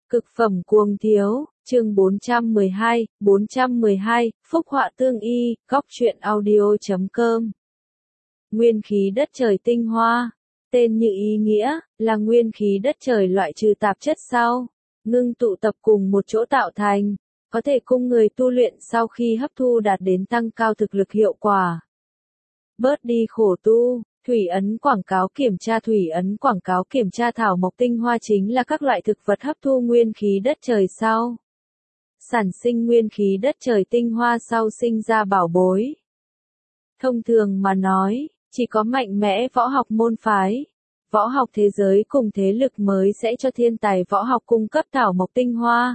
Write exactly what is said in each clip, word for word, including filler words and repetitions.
Cực phẩm cuồng thiếu, chương bốn trăm mười hai, bốn trăm mười hai, Phúc họa tương y, góc truyện audio chấm com. Nguyên khí đất trời tinh hoa, tên như ý nghĩa, là nguyên khí đất trời loại trừ tạp chất sau, ngưng tụ tập cùng một chỗ tạo thành, có thể cung người tu luyện sau khi hấp thu đạt đến tăng cao thực lực hiệu quả. Bớt đi khổ tu. Thủy ấn quảng cáo kiểm tra Thủy ấn quảng cáo kiểm tra thảo mộc tinh hoa chính là các loại thực vật hấp thu nguyên khí đất trời sau. Sản sinh nguyên khí đất trời tinh hoa sau sinh ra bảo bối. Thông thường mà nói, chỉ có mạnh mẽ võ học môn phái, võ học thế giới cùng thế lực mới sẽ cho thiên tài võ học cung cấp thảo mộc tinh hoa.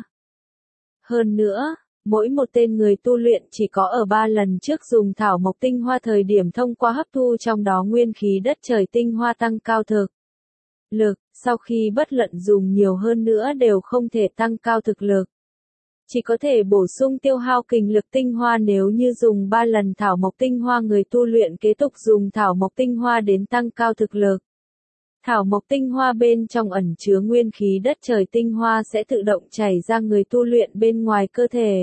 Hơn nữa, mỗi một tên người tu luyện chỉ có ở ba lần trước dùng thảo mộc tinh hoa thời điểm thông qua hấp thu trong đó nguyên khí đất trời tinh hoa tăng cao thực lực, sau khi bất luận dùng nhiều hơn nữa đều không thể tăng cao thực lực. Chỉ có thể bổ sung tiêu hao kình lực tinh hoa nếu như dùng ba lần thảo mộc tinh hoa người tu luyện kế tục dùng thảo mộc tinh hoa đến tăng cao thực lực. Thảo mộc tinh hoa bên trong ẩn chứa nguyên khí đất trời tinh hoa sẽ tự động chảy ra người tu luyện bên ngoài cơ thể.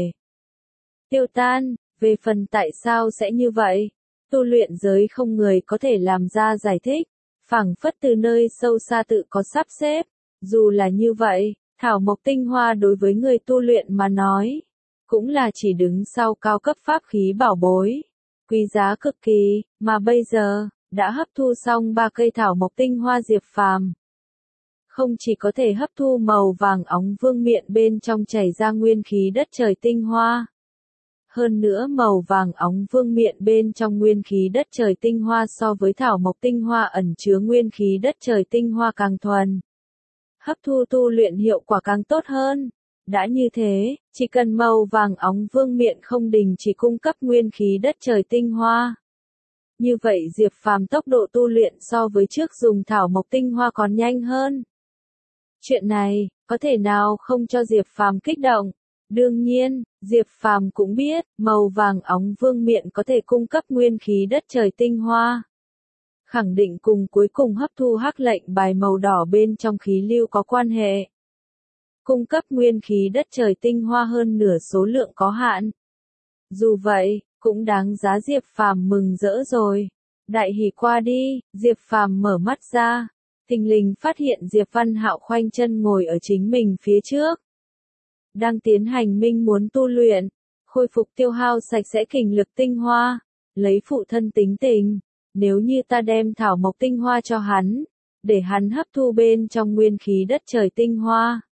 Tiêu tan, về phần tại sao sẽ như vậy, tu luyện giới không người có thể làm ra giải thích, phảng phất từ nơi sâu xa tự có sắp xếp. Dù là như vậy, thảo mộc tinh hoa đối với người tu luyện mà nói, cũng là chỉ đứng sau cao cấp pháp khí bảo bối, quý giá cực kỳ, mà bây giờ đã hấp thu xong ba cây thảo mộc tinh hoa Diệp Phàm. Không chỉ có thể hấp thu màu vàng óng vương miện bên trong chảy ra nguyên khí đất trời tinh hoa. Hơn nữa màu vàng óng vương miện bên trong nguyên khí đất trời tinh hoa so với thảo mộc tinh hoa ẩn chứa nguyên khí đất trời tinh hoa càng thuần. Hấp thu tu luyện hiệu quả càng tốt hơn. Đã như thế, chỉ cần màu vàng óng vương miện không đình chỉ cung cấp nguyên khí đất trời tinh hoa. Như vậy Diệp Phàm tốc độ tu luyện so với trước dùng thảo mộc tinh hoa còn nhanh hơn. Chuyện này, có thể nào không cho Diệp Phàm kích động? Đương nhiên, Diệp Phàm cũng biết, màu vàng óng vương miện có thể cung cấp nguyên khí đất trời tinh hoa. Khẳng định cùng cuối cùng hấp thu hắc lệnh bài màu đỏ bên trong khí lưu có quan hệ. Cung cấp nguyên khí đất trời tinh hoa hơn nửa số lượng có hạn. Dù vậy, cũng đáng giá Diệp Phàm mừng rỡ rồi. Đại hỉ qua đi, Diệp Phàm mở mắt ra, thình lình phát hiện Diệp Văn Hạo khoanh chân ngồi ở chính mình phía trước. Đang tiến hành minh muốn tu luyện, khôi phục tiêu hao sạch sẽ kình lực tinh hoa, lấy phụ thân tính tình, nếu như ta đem thảo mộc tinh hoa cho hắn, để hắn hấp thu bên trong nguyên khí đất trời tinh hoa,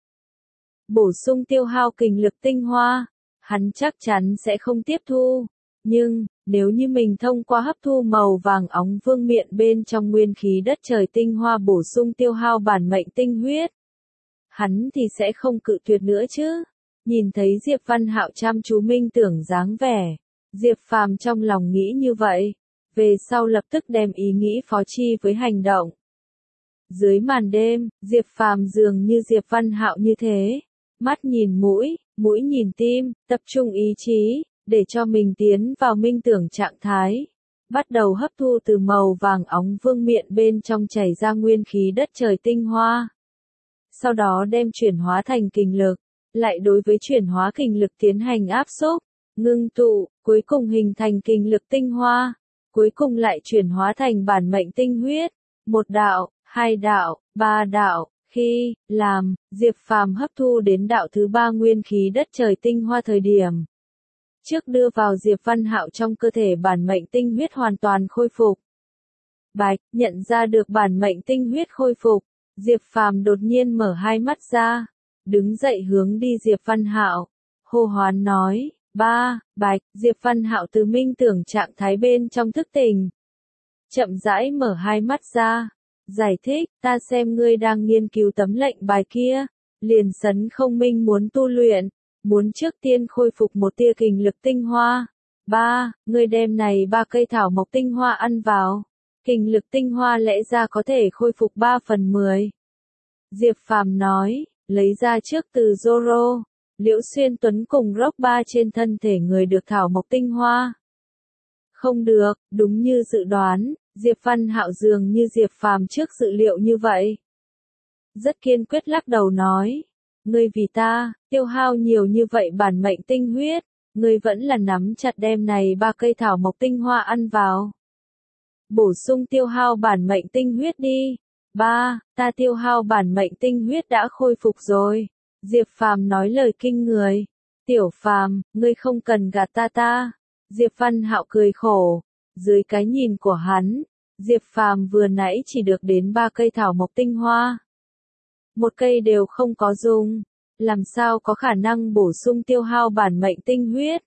bổ sung tiêu hao kình lực tinh hoa, hắn chắc chắn sẽ không tiếp thu. Nhưng, nếu như mình thông qua hấp thu màu vàng óng vương miện bên trong nguyên khí đất trời tinh hoa bổ sung tiêu hao bản mệnh tinh huyết, hắn thì sẽ không cự tuyệt nữa chứ. Nhìn thấy Diệp Văn Hạo chăm chú minh tưởng dáng vẻ, Diệp Phàm trong lòng nghĩ như vậy, về sau lập tức đem ý nghĩ phó chi với hành động. Dưới màn đêm, Diệp Phàm dường như Diệp Văn Hạo như thế, mắt nhìn mũi, mũi nhìn tim, tập trung ý chí, để cho mình tiến vào minh tưởng trạng thái. Bắt đầu hấp thu từ màu vàng óng vương miện bên trong chảy ra nguyên khí đất trời tinh hoa. Sau đó đem chuyển hóa thành kình lực, lại đối với chuyển hóa kình lực tiến hành áp xúc, ngưng tụ, cuối cùng hình thành kình lực tinh hoa, cuối cùng lại chuyển hóa thành bản mệnh tinh huyết, một đạo, hai đạo, ba đạo. Khi làm Diệp Phàm hấp thu đến đạo thứ ba nguyên khí đất trời tinh hoa thời điểm, trước đưa vào Diệp Văn Hạo trong cơ thể bản mệnh tinh huyết hoàn toàn khôi phục. Bạch, nhận ra được bản mệnh tinh huyết khôi phục, Diệp Phàm đột nhiên mở hai mắt ra, đứng dậy hướng đi Diệp Văn Hạo, hô hoán nói, ba, Bạch. Diệp Văn Hạo từ minh tưởng trạng thái bên trong thức tỉnh, chậm rãi mở hai mắt ra, giải thích, ta xem ngươi đang nghiên cứu tấm lệnh bài kia, liền sấn không minh muốn tu luyện, muốn trước tiên khôi phục một tia kình lực tinh hoa. Ba, ngươi đem này ba cây thảo mộc tinh hoa ăn vào, kình lực tinh hoa lẽ ra có thể khôi phục ba phần mười. Diệp Phàm nói, lấy ra trước từ Zoro, Liễu Xuyên Tuấn cùng Rock ba trên thân thể người được thảo mộc tinh hoa. Không được, đúng như dự đoán, Diệp Văn Hạo dường như Diệp Phàm trước dự liệu như vậy. Rất kiên quyết lắc đầu nói, ngươi vì ta, tiêu hao nhiều như vậy bản mệnh tinh huyết, ngươi vẫn là nắm chặt đem này ba cây thảo mộc tinh hoa ăn vào. Bổ sung tiêu hao bản mệnh tinh huyết đi. Ba, ta tiêu hao bản mệnh tinh huyết đã khôi phục rồi. Diệp Phàm nói lời kinh người. Tiểu Phàm, ngươi không cần gạt ta ta. Diệp Văn Hạo cười khổ. Dưới cái nhìn của hắn, Diệp Phàm vừa nãy chỉ được đến ba cây thảo mộc tinh hoa. Một cây đều không có dùng, làm sao có khả năng bổ sung tiêu hao bản mệnh tinh huyết.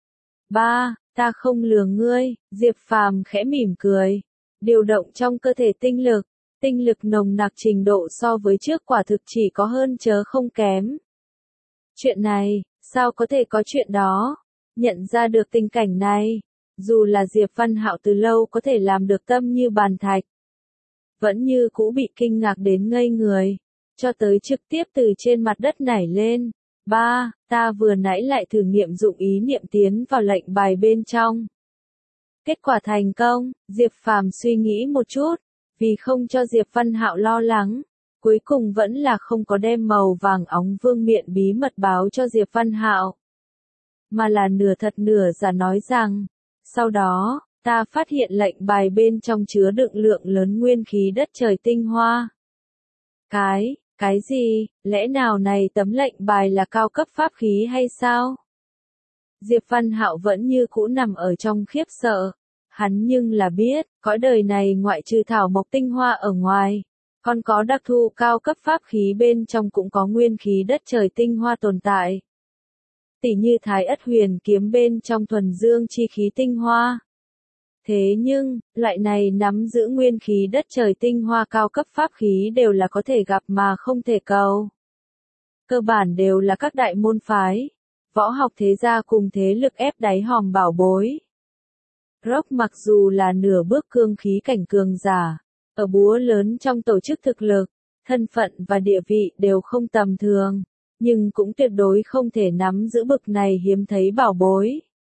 Ba, ta không lừa ngươi, Diệp Phàm khẽ mỉm cười. Điều động trong cơ thể tinh lực, tinh lực nồng nặc trình độ so với trước quả thực chỉ có hơn chớ không kém. Chuyện này, sao có thể có chuyện đó? Nhận ra được tình cảnh này, dù là Diệp Văn Hạo từ lâu có thể làm được tâm như bàn thạch, vẫn như cũ bị kinh ngạc đến ngây người, cho tới trực tiếp từ trên mặt đất nảy lên. Ba, ta vừa nãy lại thử nghiệm dụng ý niệm tiến vào lệnh bài bên trong. Kết quả thành công, Diệp Phàm suy nghĩ một chút, vì không cho Diệp Văn Hạo lo lắng, cuối cùng vẫn là không có đem màu vàng óng vương miện bí mật báo cho Diệp Văn Hạo, mà là nửa thật nửa giả nói rằng, sau đó, ta phát hiện lệnh bài bên trong chứa đựng lượng lớn nguyên khí đất trời tinh hoa. Cái, cái gì, lẽ nào này tấm lệnh bài là cao cấp pháp khí hay sao? Diệp Văn Hạo vẫn như cũ nằm ở trong khiếp sợ. Hắn nhưng là biết, cõi đời này ngoại trừ thảo mộc tinh hoa ở ngoài, còn có đặc thù cao cấp pháp khí bên trong cũng có nguyên khí đất trời tinh hoa tồn tại. Tỉ như Thái Ất Huyền kiếm bên trong thuần dương chi khí tinh hoa. Thế nhưng, loại này nắm giữ nguyên khí đất trời tinh hoa cao cấp pháp khí đều là có thể gặp mà không thể cầu. Cơ bản đều là các đại môn phái, võ học thế gia cùng thế lực ép đáy hòm bảo bối. Rock mặc dù là nửa bước cương khí cảnh cường giả, ở búa lớn trong tổ chức thực lực, thân phận và địa vị đều không tầm thường, nhưng cũng tuyệt đối không thể nắm giữ bực này hiếm thấy bảo bối.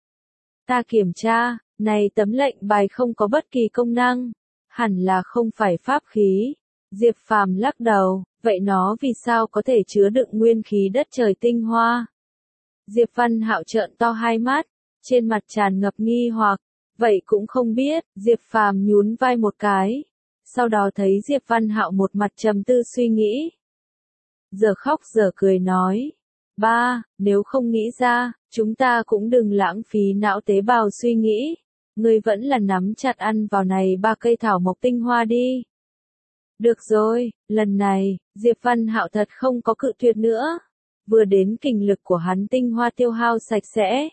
Ta kiểm tra, này tấm lệnh bài không có bất kỳ công năng, hẳn là không phải pháp khí. Diệp Phàm lắc đầu, vậy nó vì sao có thể chứa đựng nguyên khí đất trời tinh hoa? Diệp Văn Hạo trợn to hai mắt, trên mặt tràn ngập nghi hoặc, vậy cũng không biết. Diệp Phàm nhún vai một cái, sau đó thấy Diệp Văn Hạo một mặt trầm tư suy nghĩ. Giờ khóc giờ cười nói, ba, nếu không nghĩ ra, chúng ta cũng đừng lãng phí não tế bào suy nghĩ, ngươi vẫn là nắm chặt ăn vào này ba cây thảo mộc tinh hoa đi. Được rồi, lần này, Diệp Văn Hạo thật không có cự tuyệt nữa, vừa đến kinh lực của hắn tinh hoa tiêu hao sạch sẽ.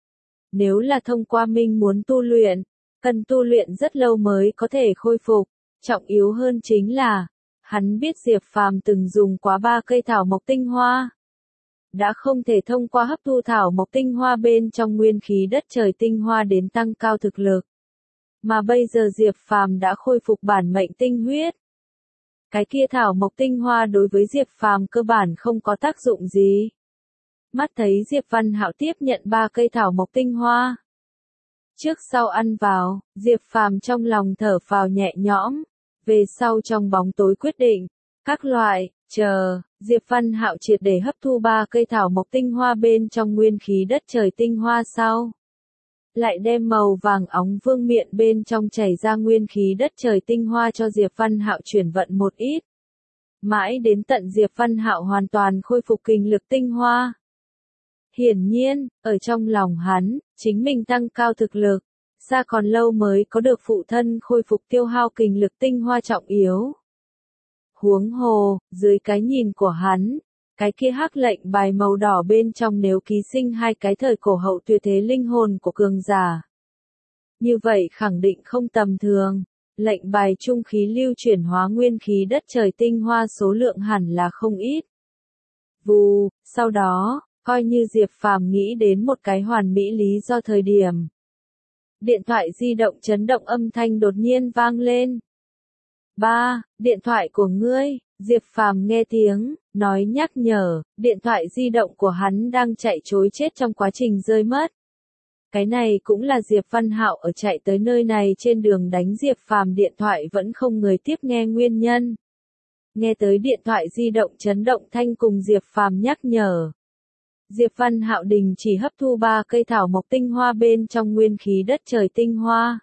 Nếu là thông qua minh muốn tu luyện, cần tu luyện rất lâu mới có thể khôi phục, trọng yếu hơn chính là, hắn biết Diệp Phàm từng dùng quá ba cây thảo mộc tinh hoa, đã không thể thông qua hấp thu thảo mộc tinh hoa bên trong nguyên khí đất trời tinh hoa đến tăng cao thực lực. Mà bây giờ Diệp Phàm đã khôi phục bản mệnh tinh huyết. Cái kia thảo mộc tinh hoa đối với Diệp Phàm cơ bản không có tác dụng gì. Mắt thấy Diệp Văn Hạo tiếp nhận ba cây thảo mộc tinh hoa. Trước sau ăn vào, Diệp Phàm trong lòng thở phào nhẹ nhõm, về sau trong bóng tối quyết định, các loại, chờ, Diệp Văn Hạo triệt để hấp thu ba cây thảo mộc tinh hoa bên trong nguyên khí đất trời tinh hoa sau. Lại đem màu vàng óng vương miện bên trong chảy ra nguyên khí đất trời tinh hoa cho Diệp Văn Hạo chuyển vận một ít. Mãi đến tận Diệp Văn Hạo hoàn toàn khôi phục kinh lực tinh hoa. Hiển nhiên, ở trong lòng hắn, chính mình tăng cao thực lực, xa còn lâu mới có được phụ thân khôi phục tiêu hao kinh lực tinh hoa trọng yếu. Huống hồ, dưới cái nhìn của hắn, cái kia hắc lệnh bài màu đỏ bên trong nếu ký sinh hai cái thời cổ hậu tuyệt thế linh hồn của cường giả. Như vậy khẳng định không tầm thường, lệnh bài trung khí lưu chuyển hóa nguyên khí đất trời tinh hoa số lượng hẳn là không ít. Vù, sau đó, coi như Diệp Phàm nghĩ đến một cái hoàn mỹ lý do thời điểm. Điện thoại di động chấn động âm thanh đột nhiên vang lên. Ba, điện thoại của ngươi, Diệp Phàm nghe tiếng, nói nhắc nhở, điện thoại di động của hắn đang chạy trối chết trong quá trình rơi mất. Cái này cũng là Diệp Văn Hạo ở chạy tới nơi này trên đường đánh Diệp Phàm điện thoại vẫn không người tiếp nghe nguyên nhân. Nghe tới điện thoại di động chấn động thanh cùng Diệp Phàm nhắc nhở. Diệp Văn Hạo đình chỉ hấp thu ba cây thảo mộc tinh hoa bên trong nguyên khí đất trời tinh hoa.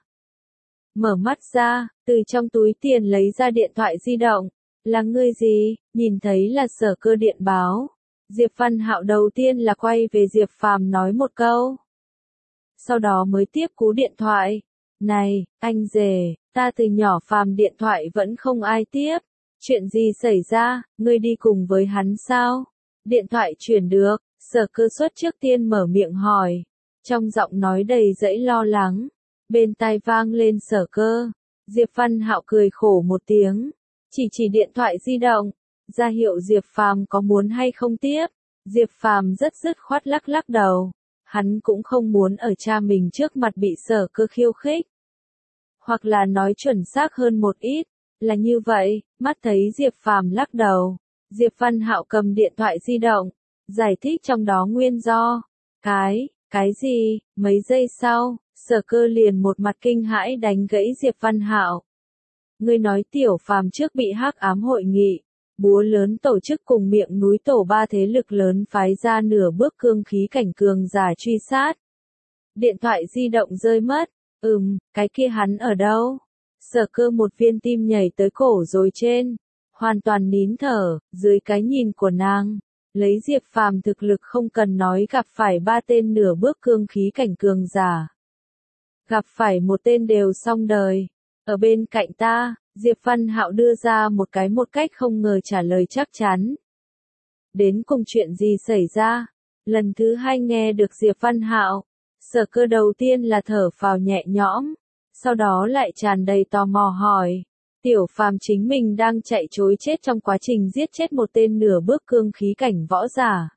Mở mắt ra, từ trong túi tiền lấy ra điện thoại di động. Là ngươi gì? Nhìn thấy là Sở Cơ điện báo. Diệp Văn Hạo đầu tiên là quay về Diệp Phàm nói một câu. Sau đó mới tiếp cú điện thoại. Này, anh rể, ta từ nhỏ Phàm điện thoại vẫn không ai tiếp. Chuyện gì xảy ra, ngươi đi cùng với hắn sao? Điện thoại chuyển được, Sở Cơ xuất trước tiên mở miệng hỏi. Trong giọng nói đầy dẫy lo lắng. Bên tai vang lên Sở Cơ. Diệp Văn Hạo cười khổ một tiếng. Chỉ chỉ điện thoại di động. Ra hiệu Diệp Phàm có muốn hay không tiếp. Diệp Phàm rất dứt khoát lắc lắc đầu. Hắn cũng không muốn ở cha mình trước mặt bị Sở Cơ khiêu khích. Hoặc là nói chuẩn xác hơn một ít. Là như vậy, mắt thấy Diệp Phàm lắc đầu. Diệp Văn Hạo cầm điện thoại di động. Giải thích trong đó nguyên do. Cái, cái gì, mấy giây sau, Sở Cơ liền một mặt kinh hãi đánh gãy Diệp Văn Hạo. Ngươi nói Tiểu Phàm trước bị hắc ám hội nghị, búa lớn tổ chức cùng miệng núi tổ ba thế lực lớn phái ra nửa bước cương khí cảnh cường giả truy sát. Điện thoại di động rơi mất, ừm, cái kia hắn ở đâu? Sở Cơ một viên tim nhảy tới cổ rồi trên, hoàn toàn nín thở, dưới cái nhìn của nàng. Lấy Diệp Phàm thực lực không cần nói gặp phải ba tên nửa bước cương khí cảnh cường giả. Gặp phải một tên đều xong đời. Ở bên cạnh ta, Diệp Văn Hạo đưa ra một cái một cách không ngờ trả lời chắc chắn. Đến cùng chuyện gì xảy ra? Lần thứ hai nghe được Diệp Văn Hạo, Sở Cơ đầu tiên là thở phào nhẹ nhõm, sau đó lại tràn đầy tò mò hỏi. Tiểu Phàm chính mình đang chạy trối chết trong quá trình giết chết một tên nửa bước cương khí cảnh võ giả.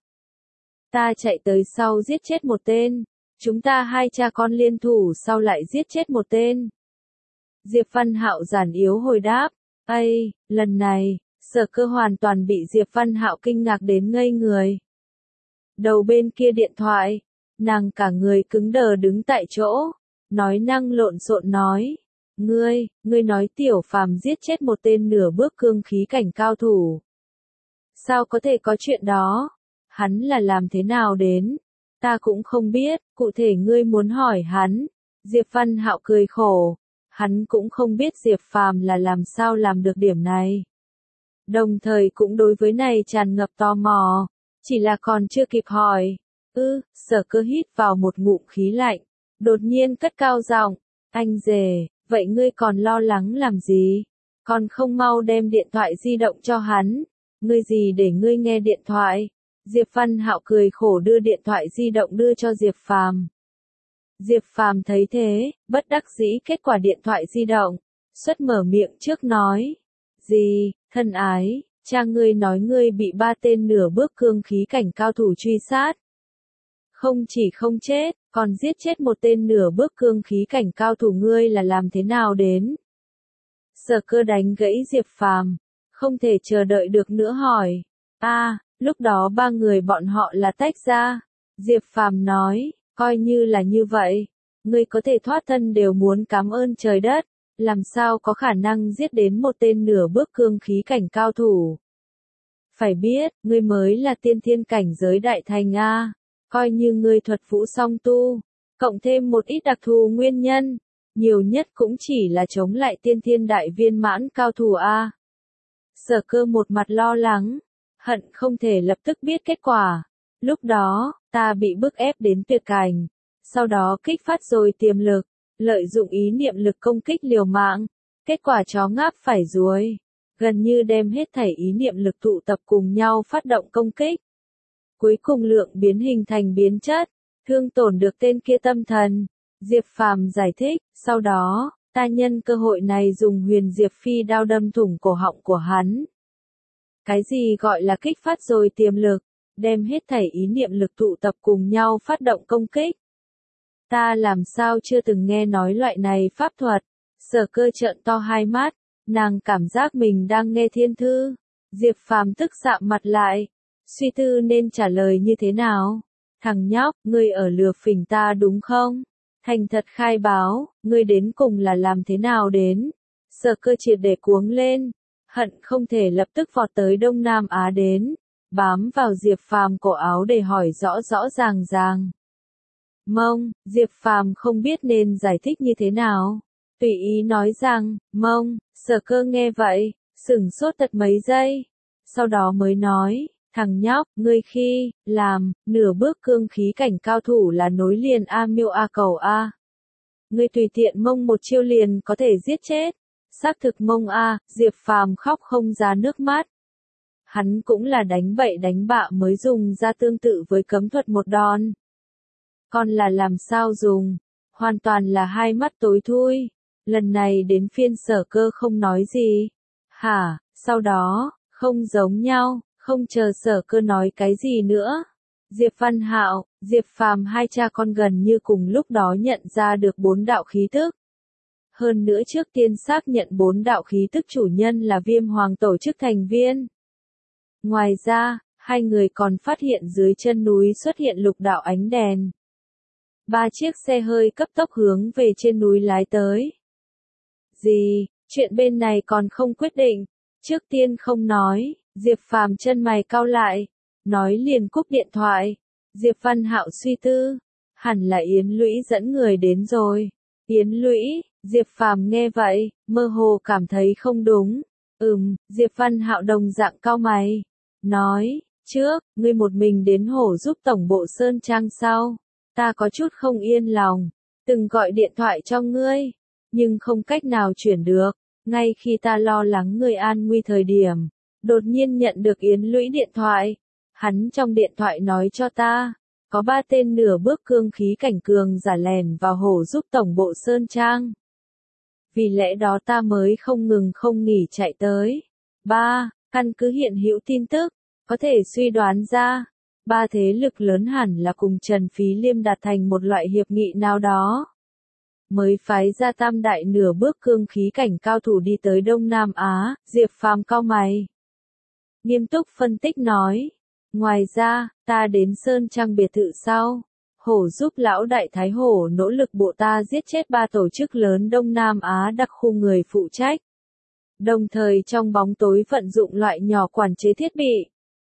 Ta chạy tới sau giết chết một tên. Chúng ta hai cha con liên thủ sau lại giết chết một tên. Diệp Văn Hạo giản yếu hồi đáp. Ây, lần này, Sở Cơ hoàn toàn bị Diệp Văn Hạo kinh ngạc đến ngây người. Đầu bên kia điện thoại, nàng cả người cứng đờ đứng tại chỗ, nói năng lộn xộn nói. Ngươi, ngươi nói Tiểu Phàm giết chết một tên nửa bước cương khí cảnh cao thủ. Sao có thể có chuyện đó? Hắn là làm thế nào đến? Ta cũng không biết, cụ thể ngươi muốn hỏi hắn. Diệp Văn Hạo cười khổ. Hắn cũng không biết Diệp Phàm là làm sao làm được điểm này. Đồng thời cũng đối với này tràn ngập tò mò. Chỉ là còn chưa kịp hỏi. Ư, Sở Cơ hít vào một ngụm khí lạnh. Đột nhiên cất cao giọng. Anh rể, vậy ngươi còn lo lắng làm gì? Còn không mau đem điện thoại di động cho hắn. Ngươi gì để ngươi nghe điện thoại? Diệp Văn Hạo cười khổ đưa điện thoại di động đưa cho Diệp Phàm. Diệp Phàm thấy thế, bất đắc dĩ kết quả điện thoại di động, xuất mở miệng trước nói. Gì, thân ái, cha ngươi nói ngươi bị ba tên nửa bước cương khí cảnh cao thủ truy sát. Không chỉ không chết, còn giết chết một tên nửa bước cương khí cảnh cao thủ ngươi là làm thế nào đến? Sở Cơ đánh gãy Diệp Phàm, không thể chờ đợi được nữa hỏi. A, lúc đó ba người bọn họ là tách ra. Diệp Phàm nói, coi như là như vậy, ngươi có thể thoát thân đều muốn cảm ơn trời đất, làm sao có khả năng giết đến một tên nửa bước cương khí cảnh cao thủ. Phải biết, ngươi mới là tiên thiên cảnh giới đại thành A, coi như ngươi thuật vũ song tu, cộng thêm một ít đặc thù nguyên nhân, nhiều nhất cũng chỉ là chống lại tiên thiên đại viên mãn cao thủ A. Sở Cơ một mặt lo lắng, hận không thể lập tức biết kết quả. Lúc đó, ta bị bức ép đến tuyệt cảnh, sau đó kích phát rồi tiềm lực, lợi dụng ý niệm lực công kích liều mạng, kết quả chó ngáp phải ruồi, gần như đem hết thảy ý niệm lực tụ tập cùng nhau phát động công kích. Cuối cùng lượng biến hình thành biến chất, thương tổn được tên kia tâm thần. Diệp Phàm giải thích, sau đó, ta nhân cơ hội này dùng Huyền Diệp Phi đao đâm thủng cổ họng của hắn. Cái gì gọi là kích phát rồi tiềm lực? Đem hết thảy ý niệm lực tụ tập cùng nhau phát động công kích. Ta làm sao chưa từng nghe nói loại này pháp thuật? Sở Cơ trợn to hai mắt, nàng cảm giác mình đang nghe thiên thư. Diệp Phàm tức sạm mặt lại, suy tư nên trả lời như thế nào? Thằng nhóc, ngươi ở lừa phỉnh ta đúng không? Thành thật khai báo, ngươi đến cùng là làm thế nào đến? Sở Cơ triệt để cuống lên, hận không thể lập tức vọt tới Đông Nam Á đến, bám vào Diệp Phàm cổ áo để hỏi rõ rõ ràng ràng. Mông, Diệp Phàm không biết nên giải thích như thế nào. Tùy ý nói rằng, Mông, Sở Cơ nghe vậy, sửng sốt tật mấy giây. Sau đó mới nói, thằng nhóc, ngươi khi, làm, nửa bước cương khí cảnh cao thủ là nối liền A Miêu A Cầu A. Ngươi tùy tiện Mông một chiêu liền có thể giết chết. Xác thực Mông A, Diệp Phàm khóc không ra nước mắt. Hắn cũng là đánh bậy đánh bạ mới dùng ra tương tự với cấm thuật một đòn. Còn là làm sao dùng, hoàn toàn là hai mắt tối thui. Lần này đến phiên Sở Cơ không nói gì. Hả, sau đó, không giống nhau, không chờ Sở Cơ nói cái gì nữa. Diệp Văn Hạo, Diệp Phàm hai cha con gần như cùng lúc đó nhận ra được bốn đạo khí tức. Hơn nữa trước tiên xác nhận bốn đạo khí tức chủ nhân là Viêm Hoàng tổ chức thành viên. Ngoài ra, hai người còn phát hiện dưới chân núi xuất hiện lục đạo ánh đèn. Ba chiếc xe hơi cấp tốc hướng về trên núi lái tới. Gì, chuyện bên này còn không quyết định. Trước tiên không nói, Diệp Phàm chân mày cau lại, nói liền cúp điện thoại. Diệp Văn Hạo suy tư, hẳn là Yến Lũy dẫn người đến rồi. Yến Lũy, Diệp Phàm nghe vậy, mơ hồ cảm thấy không đúng. Ừm, Diệp Văn Hạo đồng dạng cau mày, nói, trước, ngươi một mình đến hổ giúp tổng bộ Sơn Trang sau. Ta có chút không yên lòng, từng gọi điện thoại cho ngươi, nhưng không cách nào chuyển được. Ngay khi ta lo lắng ngươi an nguy thời điểm, đột nhiên nhận được Yến Lũy điện thoại. Hắn trong điện thoại nói cho ta, có ba tên nửa bước cương khí cảnh cường giả lèn vào hổ giúp tổng bộ Sơn Trang. Vì lẽ đó ta mới không ngừng không nghỉ chạy tới. Ba, căn cứ hiện hữu tin tức, có thể suy đoán ra, ba thế lực lớn hẳn là cùng Trần Phí Liêm đạt thành một loại hiệp nghị nào đó. Mới phái ra tam đại nửa bước cương khí cảnh cao thủ đi tới Đông Nam Á. Diệp Phàm cau mày, nghiêm túc phân tích nói. Ngoài ra, ta đến Sơn Trang biệt thự sau. Hổ giúp lão đại Thái Hổ nỗ lực bộ ta giết chết ba tổ chức lớn Đông Nam Á đặc khu người phụ trách. Đồng thời trong bóng tối vận dụng loại nhỏ quản chế thiết bị.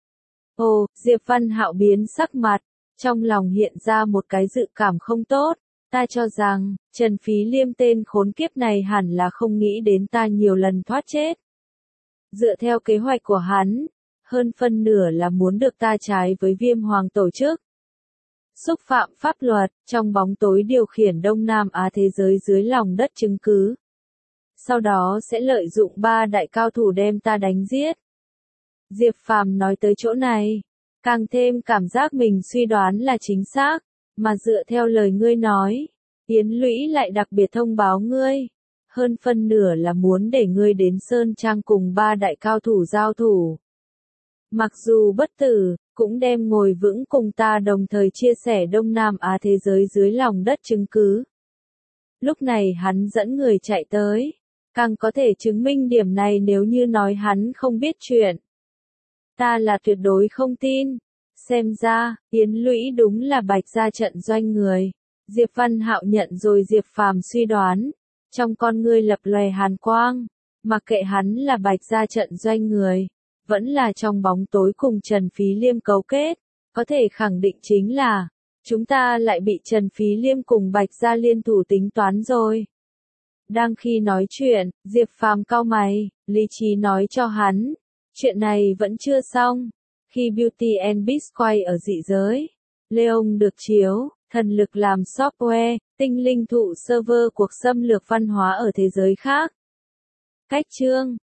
Ồ, Diệp Văn Hạo biến sắc mặt, trong lòng hiện ra một cái dự cảm không tốt. Ta cho rằng, Trần Phí Liêm tên khốn kiếp này hẳn là không nghĩ đến ta nhiều lần thoát chết. Dựa theo kế hoạch của hắn, hơn phân nửa là muốn được ta trái với Viêm Hoàng tổ chức. Xúc phạm pháp luật, trong bóng tối điều khiển Đông Nam Á thế giới dưới lòng đất chứng cứ. Sau đó sẽ lợi dụng ba đại cao thủ đem ta đánh giết. Diệp Phàm nói tới chỗ này, càng thêm cảm giác mình suy đoán là chính xác, mà dựa theo lời ngươi nói, Yến Lũy lại đặc biệt thông báo ngươi, hơn phân nửa là muốn để ngươi đến Sơn Trang cùng ba đại cao thủ giao thủ. Mặc dù bất tử, cũng đem ngồi vững cùng ta đồng thời chia sẻ Đông Nam Á thế giới dưới lòng đất chứng cứ. Lúc này hắn dẫn người chạy tới, càng có thể chứng minh điểm này nếu như nói hắn không biết chuyện. Ta là tuyệt đối không tin. Xem ra, Yến Lũy đúng là Bạch gia trận doanh người. Diệp Văn Hạo nhận rồi Diệp Phàm suy đoán. Trong con ngươi lập lòe hàn quang. Mặc kệ hắn là Bạch gia trận doanh người, vẫn là trong bóng tối cùng Trần Phí Liêm cấu kết. Có thể khẳng định chính là, chúng ta lại bị Trần Phí Liêm cùng Bạch gia liên thủ tính toán rồi. Đang khi nói chuyện, Diệp Phàm cau mày, lý trí nói cho hắn. Chuyện này vẫn chưa xong. Khi Beauty and Beast quay ở dị giới, Leon được chiếu, thần lực làm software, tinh linh thụ server cuộc xâm lược văn hóa ở thế giới khác. Cách chương